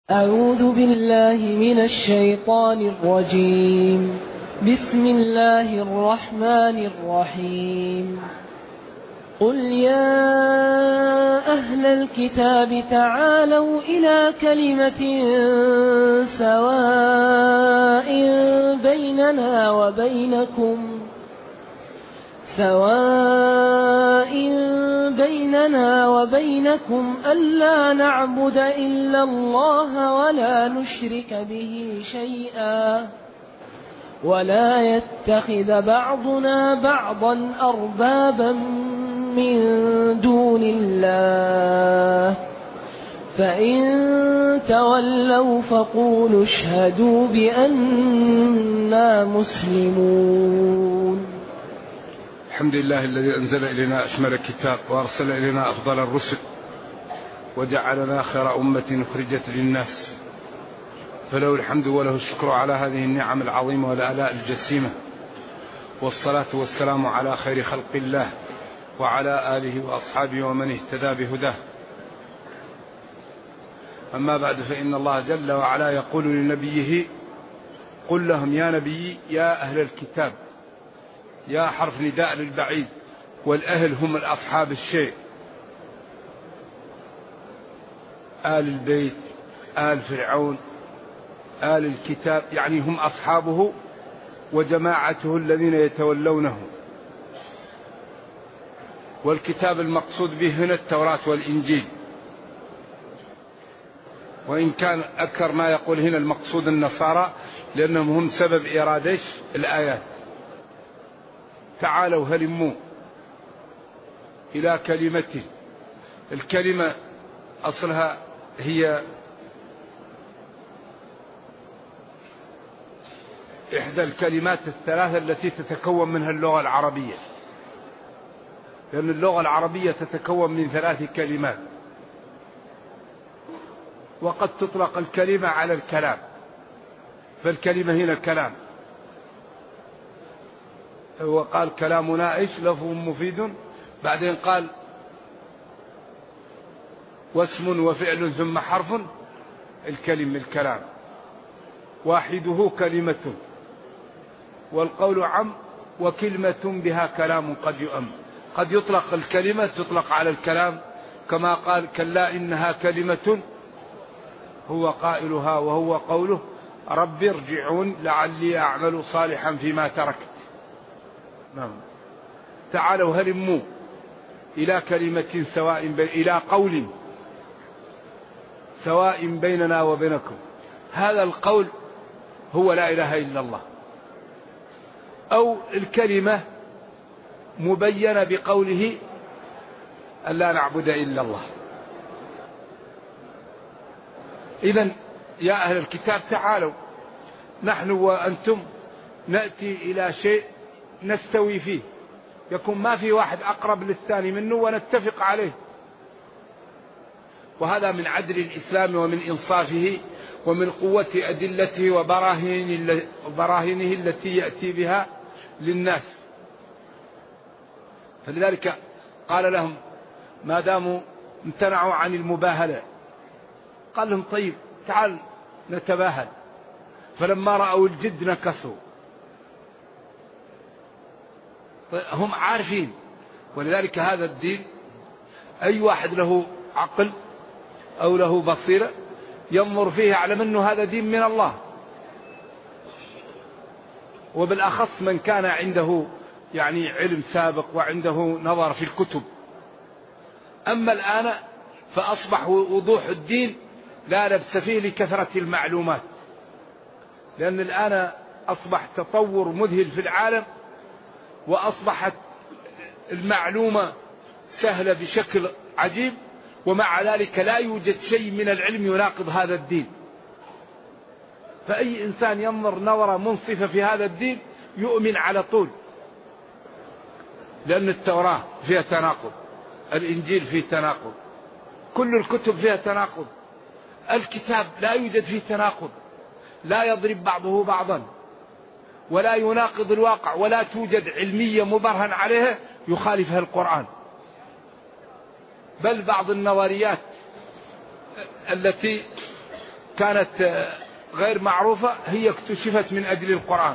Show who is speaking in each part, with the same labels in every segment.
Speaker 1: أعوذ بالله من الشيطان الرجيم. بسم الله الرحمن الرحيم. قل يا أهل الكتاب تعالوا إلى كلمة سواء بيننا وبينكم ألا نعبد إلا الله ولا نشرك به شيئا ولا يتخذ بعضنا بعضا أربابا من دون الله فإن تولوا فقولوا اشهدوا بأننا مسلمون.
Speaker 2: الحمد لله الذي أنزل إلينا أشمل الكتاب وأرسل إلينا أفضل الرسل وجعلنا خير أمة أخرجت للناس، فله الحمد وله الشكر على هذه النعم العظيمة والآلاء الجسيمة، والصلاة والسلام على خير خلق الله وعلى آله وأصحابه ومن اهتدى بهداه. أما بعد، فإن الله جل وعلا يقول لنبيه: قل لهم يا نبي يا أهل الكتاب. يا حرف نداء للبعيد، والأهل هم الأصحاب الشيء، آل البيت، آل فرعون، آل الكتاب، يعني هم أصحابه وجماعته الذين يتولونه. والكتاب المقصود به هنا التوراة والإنجيل، وإن كان أكثر ما يقول هنا المقصود النصارى، لأنهم هم سبب إيراد الآيات. تعالوا هلموا إلى كلمته. الكلمة أصلها هي إحدى الكلمات الثلاثة التي تتكون منها اللغة العربية، لأن اللغة العربية تتكون من 3 كلمات، وقد تطلق الكلمة على الكلام، فالكلمة هنا كلام. هو قال كلامنا إيش لفظ مفيد، بعدين قال واسم وفعل ثم حرف، الكلام واحده كلمة، والقول عم، وكلمة بها كلام قد يؤم. قد يطلق الكلمة تطلق على الكلام، كما قال كلا إنها كلمة هو قائلها وهو قوله رب ارجعون لعلي أعمل صالحا فيما تركت. نعم. تعالوا هلموا إلى كلمة إلى قول سواء بيننا وبينكم. هذا القول هو لا إله إلا الله، أو الكلمة مبينة بقوله ألا نعبد إلا الله. إذن يا أهل الكتاب تعالوا، نحن وأنتم نأتي إلى شيء نستوي فيه، يكون ما في واحد أقرب للثاني منه ونتفق عليه. وهذا من عدل الإسلام ومن إنصافه ومن قوة أدلته وبراهينه التي يأتي بها للناس. فلذلك قال لهم ما داموا امتنعوا عن المباهلة، قال لهم طيب تعال نتباهل. فلما رأوا الجد نكصوا. هم عارفين، ولذلك هذا الدين أي واحد له عقل أو له بصيرة ينظر فيه على أنه هذا دين من الله، وبالأخص من كان عنده يعني علم سابق وعنده نظر في الكتب. أما الآن فأصبح وضوح الدين لا لبس فيه لكثرة المعلومات، لأن الآن أصبح تطور مذهل في العالم، وأصبحت المعلومة سهلة بشكل عجيب، ومع ذلك لا يوجد شيء من العلم يناقض هذا الدين. فأي إنسان ينظر نظرة منصفة في هذا الدين يؤمن على طول، لأن التوراة فيها تناقض، الإنجيل فيه تناقض، كل الكتب فيها تناقض. الكتاب لا يوجد فيه تناقض، لا يضرب بعضه بعضا ولا يناقض الواقع، ولا توجد علمية مبرهن عليها يخالفها القرآن. بل بعض النظريات التي كانت غير معروفة هي اكتشفت من أجل القرآن.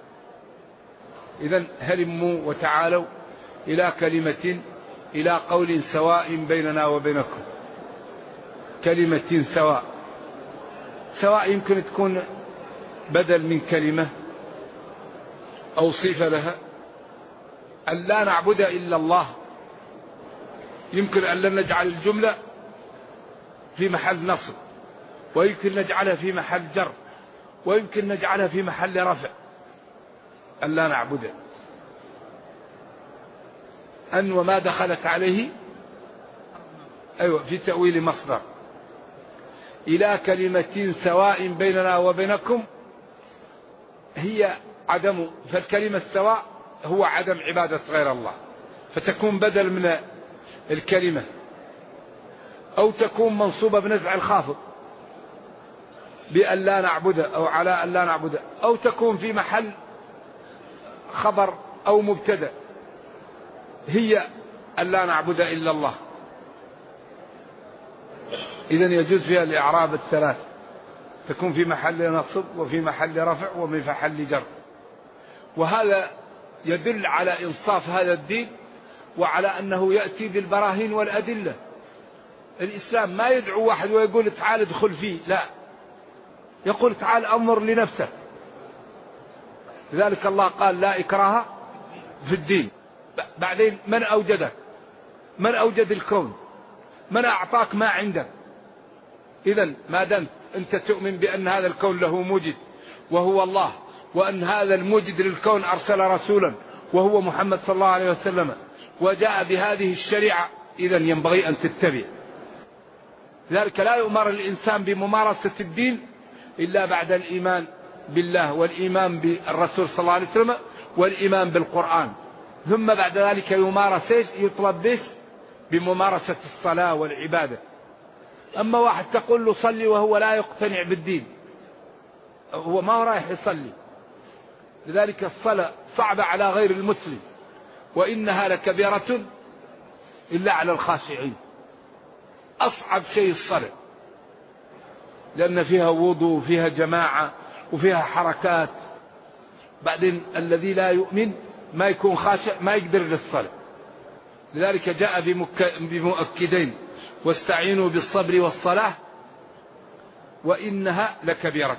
Speaker 2: إذن هلموا وتعالوا إلى كلمة، إلى قول سواء بيننا وبينكم. كلمة سواء، سواء يمكن تكون بدل من كلمة أو صفة لها. أن لا نعبد إلا الله، يمكن أن لا نجعل الجملة في محل نصب، ويمكن نجعلها في محل جر، ويمكن نجعلها في محل رفع. أن لا نعبد، أن وما دخلت عليه أيوة في تأويل مصدر. إلى كلمة سواء بيننا وبينكم هي عدم، فالكلمة السواء هو عدم عبادة غير الله، فتكون بدل من الكلمة، أو تكون منصوبة بنزع الخافض بأن لا نعبد أو على أن لا نعبد، أو تكون في محل خبر أو مبتدأ، هي أن لا نعبد إلا الله. إذن يجوز فيها الإعراب الثلاث، تكون في محل نصب وفي محل رفع وفي محل جر. وهذا يدل على إنصاف هذا الدين وعلى أنه يأتي بالبراهين والأدلة. الإسلام ما يدعو واحد ويقول تعال ادخل فيه، لا، يقول تعال أمر لنفسك. لذلك الله قال لا إكراه في الدين. بعدين من أوجدك؟ من أوجد الكون؟ من أعطاك ما عندك؟ إذن ما دمت أنت تؤمن بأن هذا الكون له موجد وهو الله، وأن هذا الموجد للكون أرسل رسولا وهو محمد صلى الله عليه وسلم وجاء بهذه الشريعة، إذن ينبغي أن تتبع. لذلك لا يؤمر الإنسان بممارسة الدين إلا بعد الإيمان بالله والإيمان بالرسول صلى الله عليه وسلم والإيمان بالقرآن، ثم بعد ذلك يمارس يطلب به بممارسة الصلاة والعبادة. أما واحد تقول له صلي وهو لا يقتنع بالدين، هو ما هو رايح يصلي. لذلك الصلاة صعبة على غير المسلم، وإنها لكبيرة إلا على الخاشعين. أصعب شيء الصلاة، لأن فيها وضوء وفيها جماعة وفيها حركات. بعدين الذي لا يؤمن ما يكون خاشع ما يقدر للصلاة. لذلك جاء بمؤكدين: واستعينوا بالصبر والصلاة وإنها لكبيرة.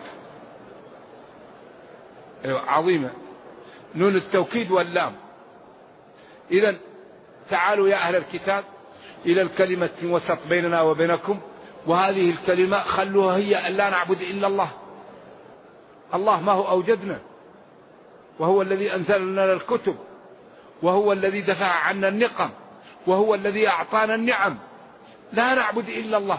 Speaker 2: عظيمة، نون التوكيد واللام. إذن تعالوا يا أهل الكتاب إلى الكلمة وسط بيننا وبينكم، وهذه الكلمة خلوها هي أن لا نعبد إلا الله. الله ما هو أوجدنا، وهو الذي أنزل لنا الكتب، وهو الذي دفع عنا النقم، وهو الذي أعطانا النعم. لا نعبد إلا الله.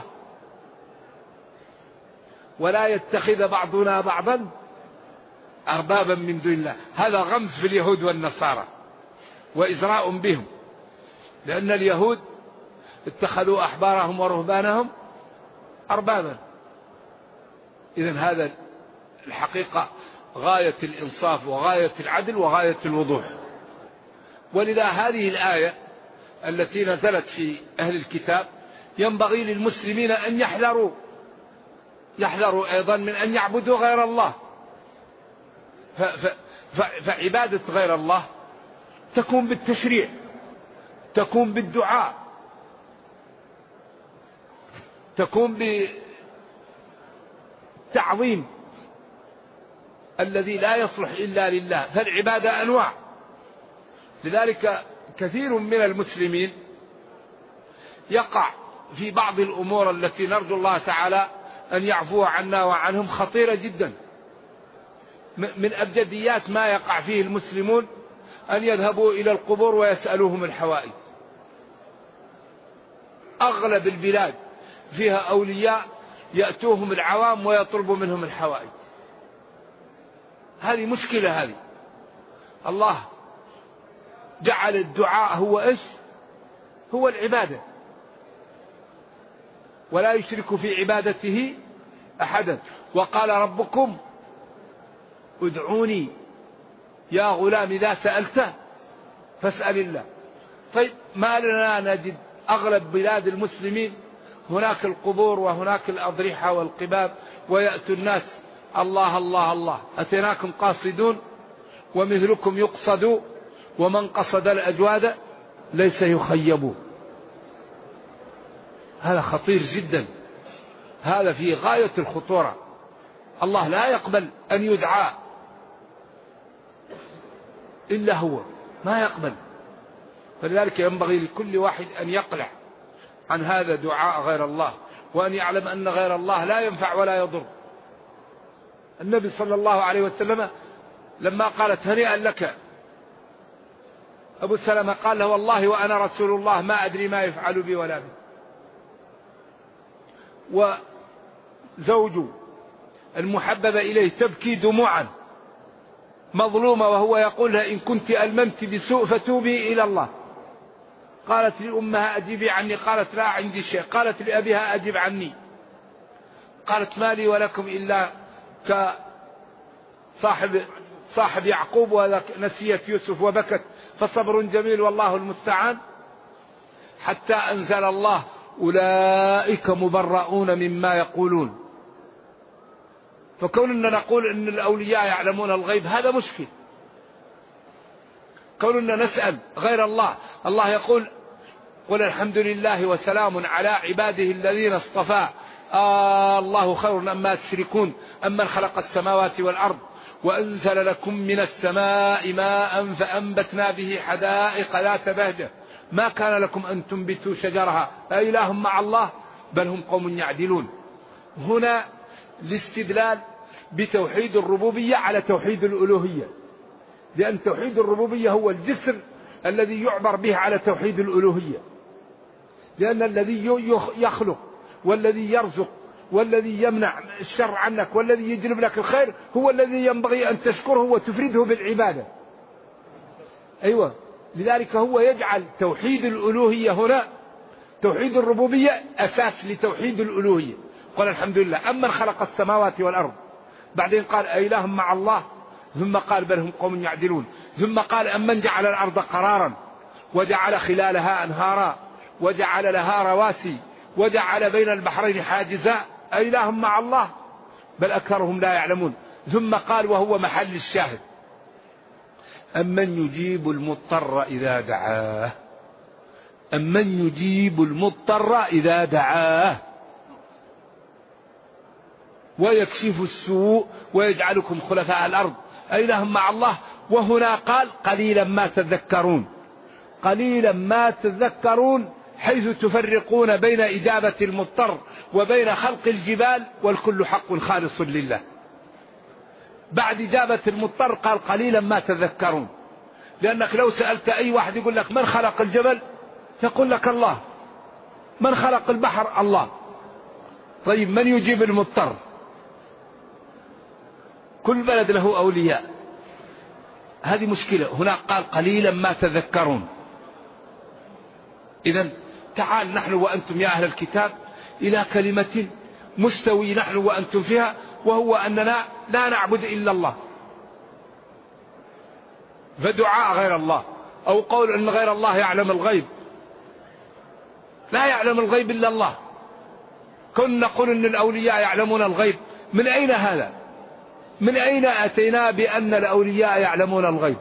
Speaker 2: ولا يتخذ بعضنا بعضا أربابا من دون الله. هذا غمز في اليهود والنصارى وإزراء بهم، لأن اليهود اتخذوا أحبارهم ورهبانهم أربابا. إذن هذا الحقيقة غاية الإنصاف وغاية العدل وغاية الوضوح. ولذا هذه الآية التي نزلت في أهل الكتاب ينبغي للمسلمين أن يحذروا أيضا من أن يعبدوا غير الله. فعبادة غير الله تكون بالتشريع، تكون بالدعاء، تكون بالتعظيم الذي لا يصلح إلا لله. فالعبادة أنواع. لذلك كثير من المسلمين يقع في بعض الأمور التي نرجو الله تعالى أن يعفو عنا وعنهم خطيرة جدا. من أبجديات ما يقع فيه المسلمون أن يذهبوا إلى القبور ويسألوهم الحوائج. أغلب البلاد فيها أولياء يأتوهم العوام ويطلبوا منهم الحوائج. هذه مشكلة. هذه الله جعل الدعاء هو إيش؟ هو العبادة، ولا يشرك في عبادته أحدا. وقال ربكم ادعوني يا غلام إذا سألت فاسأل الله. طيب ما لنا نجد أغلب بلاد المسلمين هناك القبور وهناك الأضرحة والقباب، ويأتي الناس الله الله الله أتيناكم قاصدون ومثلكم يقصد ومن قصد الأجواد ليس يخيب. هذا خطير جدا، هذا في غاية الخطورة. الله لا يقبل أن يدعى إلا هو، ما يقبل. فلذلك ينبغي لكل واحد أن يقلع عن هذا دعاء غير الله، وأن يعلم أن غير الله لا ينفع ولا يضر. النبي صلى الله عليه وسلم لما قالت هنيئا لك أبو سلمة قال له والله وأنا رسول الله ما أدري ما يفعل بي ولا بي. وزوج المحببة إليه تبكي دموعا مظلومة وهو يقول لها إن كنت ألممت بسوء فتوبي إلى الله. قالت لأمها أجيبي عني، قالت لا عندي شيء. قالت لأبيها أجب عني. قالت ما لي ولكم إلا صاحب يعقوب ونسيت يوسف وبكت، فصبر جميل والله المستعان. حتى أنزل الله أولئك مبرؤون مما يقولون. فكوننا نقول إن الأولياء يعلمون الغيب هذا مشكل. كوننا نسأل غير الله، الله يقول قل الحمد لله وسلام على عباده الذين اصطفى الله خير أما تشركون أمن خلق السماوات والأرض وأنزل لكم من السماء ماء فأنبتنا به حدائق ذات بهجة ما كان لكم أن تنبتوا شجرها أإله مع الله بل هم قوم يعدلون. هنا الاستدلال بتوحيد الربوبية على توحيد الألوهية، لأن توحيد الربوبية هو الجسر الذي يعبر به على توحيد الألوهية، لأن الذي يخلق والذي يرزق والذي يمنع الشر عنك والذي يجلب لك الخير هو الذي ينبغي أن تشكره وتفرده بالعبادة. أيوة، لذلك هو يجعل توحيد الألوهية هنا توحيد الربوبية أساس لتوحيد الألوهية. قال الحمد لله أمن خلق السماوات والأرض، بعدين قال أإله مع الله، ثم قال بل هم قوم يعدلون، ثم قال أمن جعل الأرض قرارا وجعل خلالها أنهارا وجعل لها رواسي وجعل بين البحرين حاجزا أإله مع الله بل أكثرهم لا يعلمون. ثم قال وهو محل الشاهد أمن يجيب المضطر إذا دعاه، أمن يجيب المضطر إذا دعاه ويكشف السوء ويجعلكم خلفاء الأرض أإله مع الله. وهنا قال قليلا ما تذكرون، قليلا ما تذكرون، حيث تفرقون بين إجابة المضطر وبين خلق الجبال والكل حق خالص لله. بعد إجابة المضطر قال قليلا ما تذكرون، لأنك لو سألت أي واحد يقول لك من خلق الجبل يقول لك الله، من خلق البحر الله. طيب من يجيب المضطر؟ كل بلد له أولياء، هذه مشكلة. هنا قال قليلا ما تذكرون. إذن تعال نحن وأنتم يا أهل الكتاب إلى كلمة مستوي نحن وأنتم فيها، وهو أننا لا نعبد إلا الله. فدعاء غير الله أو قول أن غير الله يعلم الغيب، لا يعلم الغيب إلا الله. كنا نقول أن الأولياء يعلمون الغيب، من أين هذا؟ من أين أتينا بأن الأولياء يعلمون الغيب؟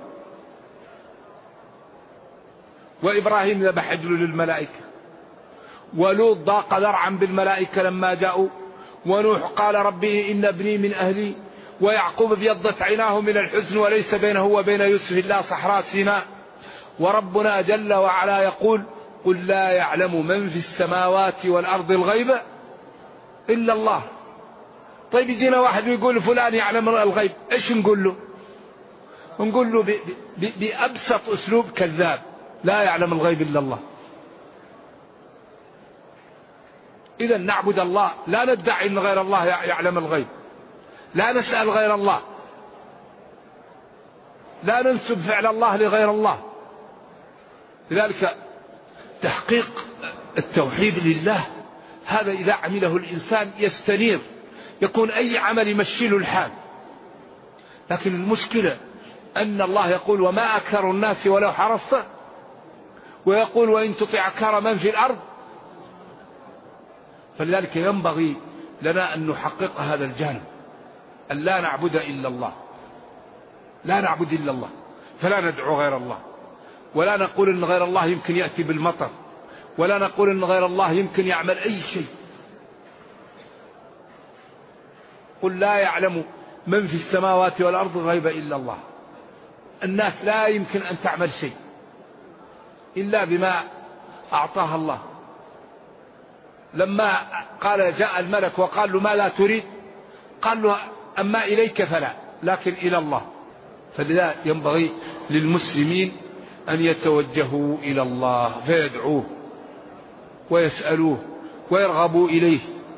Speaker 2: وإبراهيم ذبح عجل للملائكة، ولوط ضاق ذرعا بالملائكة لما جاءوا، ونوح قال ربي إن ابني من أهلي، ويعقوب ابيضت عيناه من الحزن وليس بينه وبين يوسف إلا صحراء سيناء. وربنا جل وعلا يقول قل لا يعلم من في السماوات والأرض الغيب إلا الله. طيب يجينا واحد ويقول فلان يعلم الغيب، إيش نقول له؟ نقول له بأبسط أسلوب كذاب، لا يعلم الغيب إلا الله. إذا نعبد الله، لا ندعي أن غير الله يعلم الغيب، لا نسأل غير الله، لا ننسب فعل الله لغير الله. لذلك تحقيق التوحيد لله هذا إذا عمله الإنسان يستنير، يكون أي عمل يمشي له الحال. لكن المشكلة أن الله يقول وما أكثر الناس ولو حرصت، ويقول وإن تطع أكثر من في الأرض. فلذلك ينبغي لنا أن نحقق هذا الجانب، أن لا نعبد إلا الله، لا نعبد إلا الله، فلا ندعو غير الله، ولا نقول أن غير الله يمكن يأتي بالمطر، ولا نقول أن غير الله يمكن يعمل أي شيء. قل لا يعلم من في السماوات والأرض الغيب إلا الله. الناس لا يمكن أن تعمل شيء إلا بما أعطاها الله. لما قال جاء الملك وقال له ما لا تريد، قال له أما إليك فلا، لكن إلى الله. فلذا ينبغي للمسلمين أن يتوجهوا إلى الله فيدعوه ويسألوه ويرغبوا إليه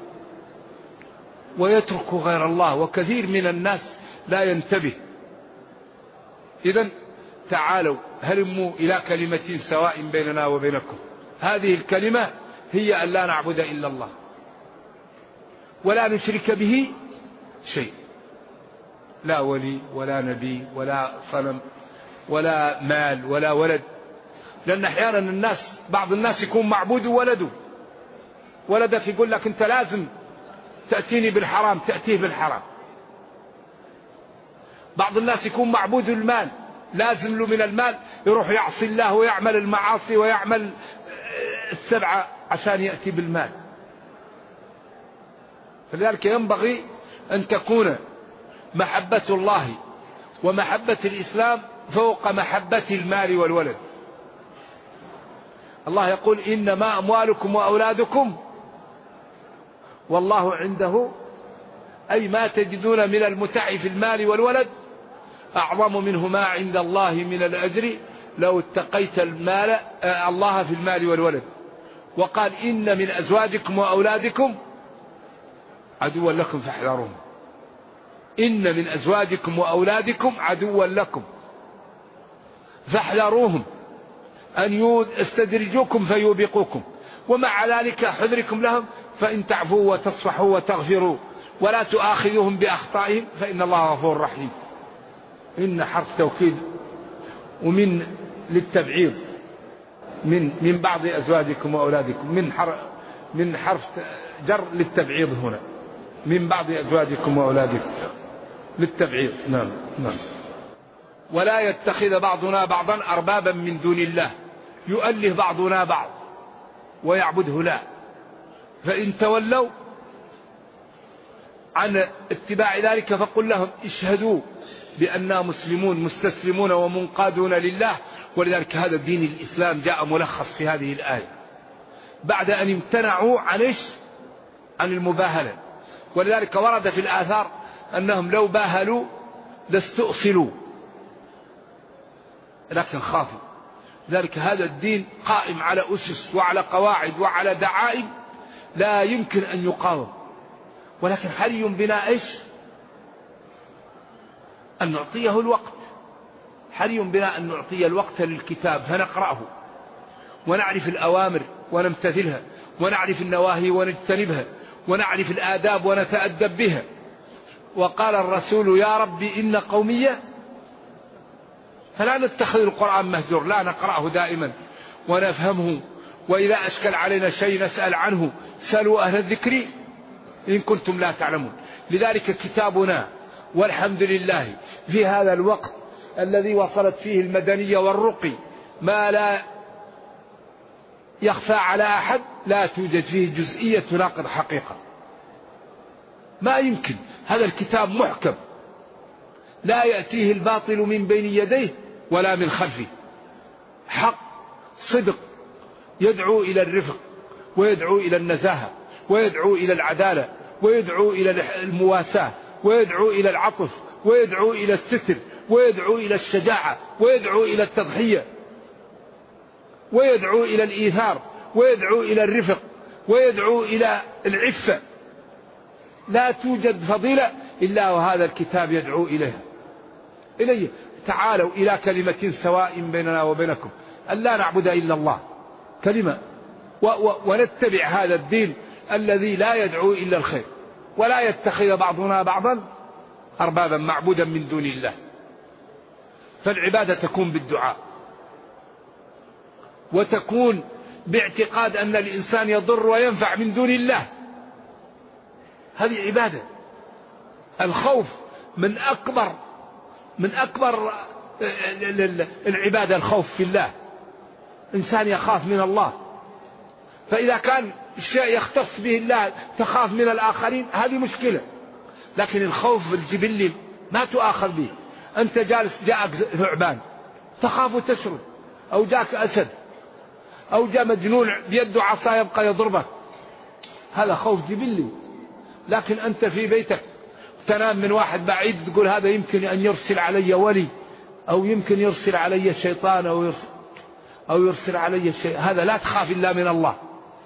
Speaker 2: ويتركوا غير الله، وكثير من الناس لا ينتبه. إذن تعالوا هلموا إلى كلمة سواء بيننا وبينكم. هذه الكلمة هي أن لا نعبد إلا الله ولا نشرك به شيء، لا ولي ولا نبي ولا صنم ولا مال ولا ولد. لأن أحيانا بعض الناس يكون معبود ولدك يقول لك أنت لازم تأتيني بالحرام، تأتيه بالحرام. بعض الناس يكون معبود المال، لازم له من المال يروح يعصي الله ويعمل المعاصي ويعمل السبعة عشان يأتي بالمال. فلذلك ينبغي أن تكون محبة الله ومحبة الإسلام فوق محبة المال والولد. الله يقول إنما أموالكم وأولادكم والله عنده، أي ما تجدون من المتع في المال والولد أعظم منه ما عند الله من الأجر لو اتقيت الله في المال والولد. وقال إن من أزواجكم وأولادكم عدوا لكم فاحذروهم. إن من أزواجكم وأولادكم عدوا لكم فاحذروهم أن يستدرجوكم فيوبقوكم، ومع ذلك حذركم لهم فإن تعفوا وتصفحوا وتغفروا ولا تؤاخذوهم بأخطائهم فإن الله غفور رحيم. إن حرف توكيد ومن للتبعيض، من بعض أزواجكم وأولادكم، من حرف جر للتبعيض هنا، من بعض أزواجكم وأولادكم للتبعيض. نعم. ولا يتخذ بعضنا بعضا أربابا من دون الله يؤله بعضنا بعض ويعبده لا. فإن تولوا عن اتباع ذلك فقل لهم اشهدوا بأننا مسلمون مستسلمون ومنقادون لله. ولذلك هذا الدين الإسلام جاء ملخص في هذه الآية بعد أن امتنعوا عن المباهلة. ولذلك ورد في الآثار أنهم لو باهلوا لاستؤصلوا لكن خافوا. لذلك هذا الدين قائم على أسس وعلى قواعد وعلى دعائم لا يمكن أن يقاوم. ولكن حري بنا أن نعطيه الوقت، حري بنا أن نعطي الوقت للكتاب فنقرأه ونعرف الأوامر ونمتثلها، ونعرف النواهي ونجتنبها، ونعرف الآداب ونتأدب بها. وقال الرسول يا ربي إن قومي، فلا نتخذ القرآن مهجور، لا نقرأه دائما ونفهمه، وإذا أشكل علينا شيء نسأل عنه، سألوا أهل الذكر إن كنتم لا تعلمون. لذلك كتابنا والحمد لله في هذا الوقت الذي وصلت فيه المدنية والرقي ما لا يخفى على أحد، لا توجد فيه جزئية تناقض حقيقة، ما يمكن. هذا الكتاب محكم لا يأتيه الباطل من بين يديه ولا من خلفه، حق صدق يدعو إلى الرفق ويدعو إلى النزاهة ويدعو إلى العدالة ويدعو إلى المواساة ويدعو إلى العطف ويدعو إلى الستر ويدعو إلى الشجاعة ويدعو إلى التضحية ويدعو إلى الإيثار ويدعو إلى الرفق ويدعو إلى العفة. لا توجد فضيلة إلا وهذا الكتاب يدعو إليه. تعالوا إلى كلمة سواء بيننا وبينكم أن لا نعبد إلا الله، كلمة، ونتبع هذا الدين الذي لا يدعو إلا الخير، ولا يتخذ بعضنا بعضا أربابا معبودا من دون الله. فالعبادة تكون بالدعاء، وتكون باعتقاد أن الإنسان يضر وينفع من دون الله، هذه عبادة. الخوف من أكبر العبادة، الخوف في الله. إنسان يخاف من الله، فإذا كان الشيء يختص به الله تخاف من الآخرين هذه مشكلة. لكن الخوف الجبلي ما تؤاخذ به. أنت جالس جاءك ثعبان تخاف وتشرد، أو جاءك أسد، أو جاء مجنون بيده عصا يبقى يضربك، هذا خوف جبلي. لكن أنت في بيتك تنام من واحد بعيد تقول هذا يمكن أن يرسل علي ولي، أو يمكن يرسل علي شيطان، أو يرسل علي شيء، هذا لا تخاف إلا من الله.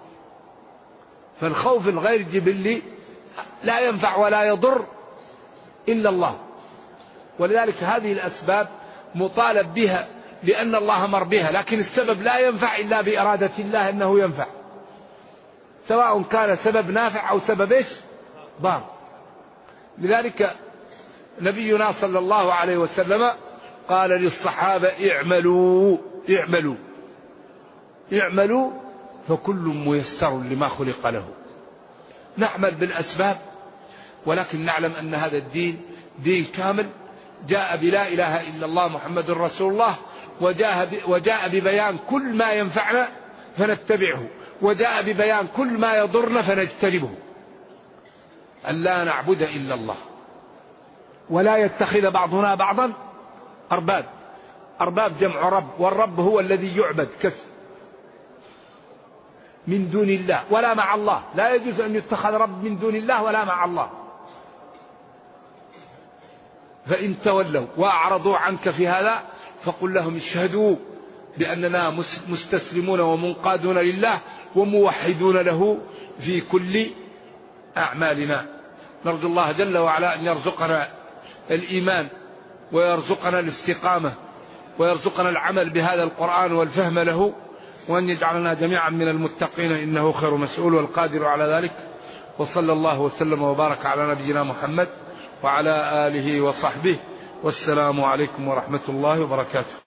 Speaker 2: فالخوف الغير جبلي لا ينفع ولا يضر إلا الله. ولذلك هذه الأسباب مطالب بها لأن الله أمر بها، لكن السبب لا ينفع إلا بإرادة الله أنه ينفع، سواء كان سبب نافع أو سبب إيش ضار. لذلك نبينا صلى الله عليه وسلم قال للصحابة اعملوا فكل ميسر لما خلق له. نعمل بالأسباب، ولكن نعلم أن هذا الدين دين كامل، جاء بلا إله إلا الله محمد رسول الله، وجاء ببيان كل ما ينفعنا فنتبعه، وجاء ببيان كل ما يضرنا فنجتنبه. أن لا نعبد إلا الله، ولا يتخذ بعضنا بعضا أرباب جمع رب، والرب هو الذي يعبد من دون الله ولا مع الله. لا يجوز أن يتخذ رب من دون الله ولا مع الله. فإن تولوا وأعرضوا عنك في هذا فقل لهم اشهدوا بأننا مستسلمون ومنقادون لله وموحدون له في كل أعمالنا. نرجو الله جل وعلا أن يرزقنا الإيمان، ويرزقنا الاستقامة، ويرزقنا العمل بهذا القرآن والفهم له، وأن يجعلنا جميعا من المتقين، إنه خير مسؤول والقادر على ذلك. وصلى الله وسلم وبارك على نبينا محمد وعلى آله وصحبه، والسلام عليكم ورحمة الله وبركاته.